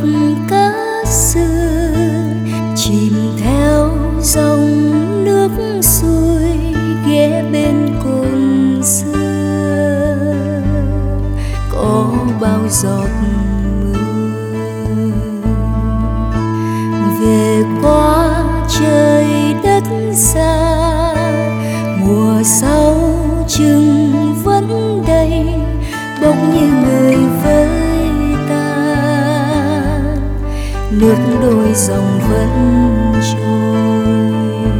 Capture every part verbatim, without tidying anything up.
cá xưa chìm theo dòng nước xuôi ghé bên cồn xưa. Có bao giọt mưa về qua trời đất xa, mùa sau chừng vẫn đây bỗng như người với ta. Nước đôi dòng vẫn trôi.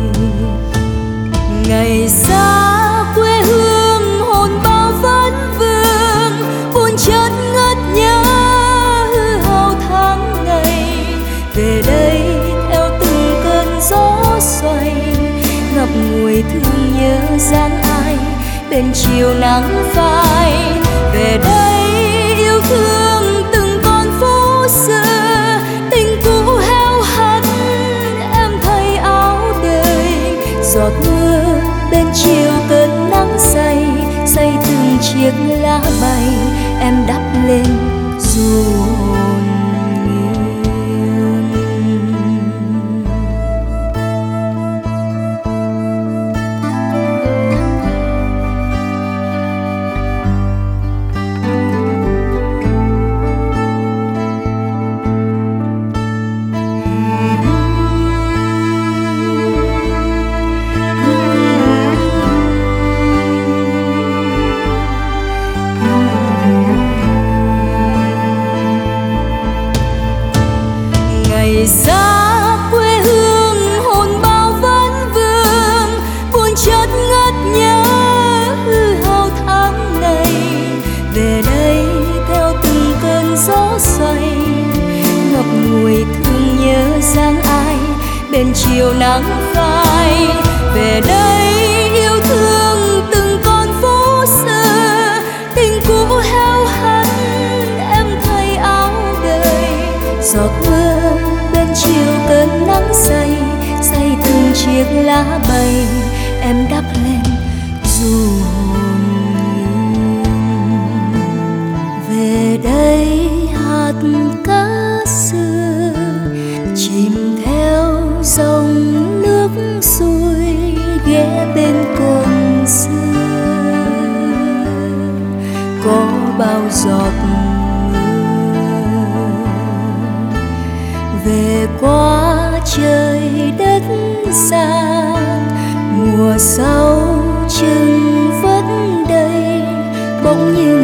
Ngày xa quê hương hồn bao vấn vương, buồn chợt ngất nhớ hư hao tháng ngày. Về đây theo từng cơn gió xoay, ngập ngùi thương nhớ dáng ai bên chiều nắng phai. Về đây yêu thương từng con phố xưa, tình cũ heo hắt em thay áo đời. Giọt mưa bên chiều cơn nắng say, say từng chiếc lá bay em đắp lên dù hồn nghiêng. Ngày xa quê hương hồn bao vấn vương, buồn chợt ngất nhớ hư hao tháng ngày. Về đây theo từng cơn gió xoay, ngập ngùi thương nhớ dáng ai bên chiều nắng phai. Về đây yêu thương từng con phố xưa, tình cũ heo hắt em thay áo đời. Giọt mưa bên chiều cơn nắng say, say từng chiếc lá bay em đắp lên dù hồn nghiêng. Về đây hạt cát xưa chìm theo dòng nước xuôi ghé bên cồn xưa. Có bao giọt về qua trời đất xa, mùa sau chừng vẫn đây bỗng như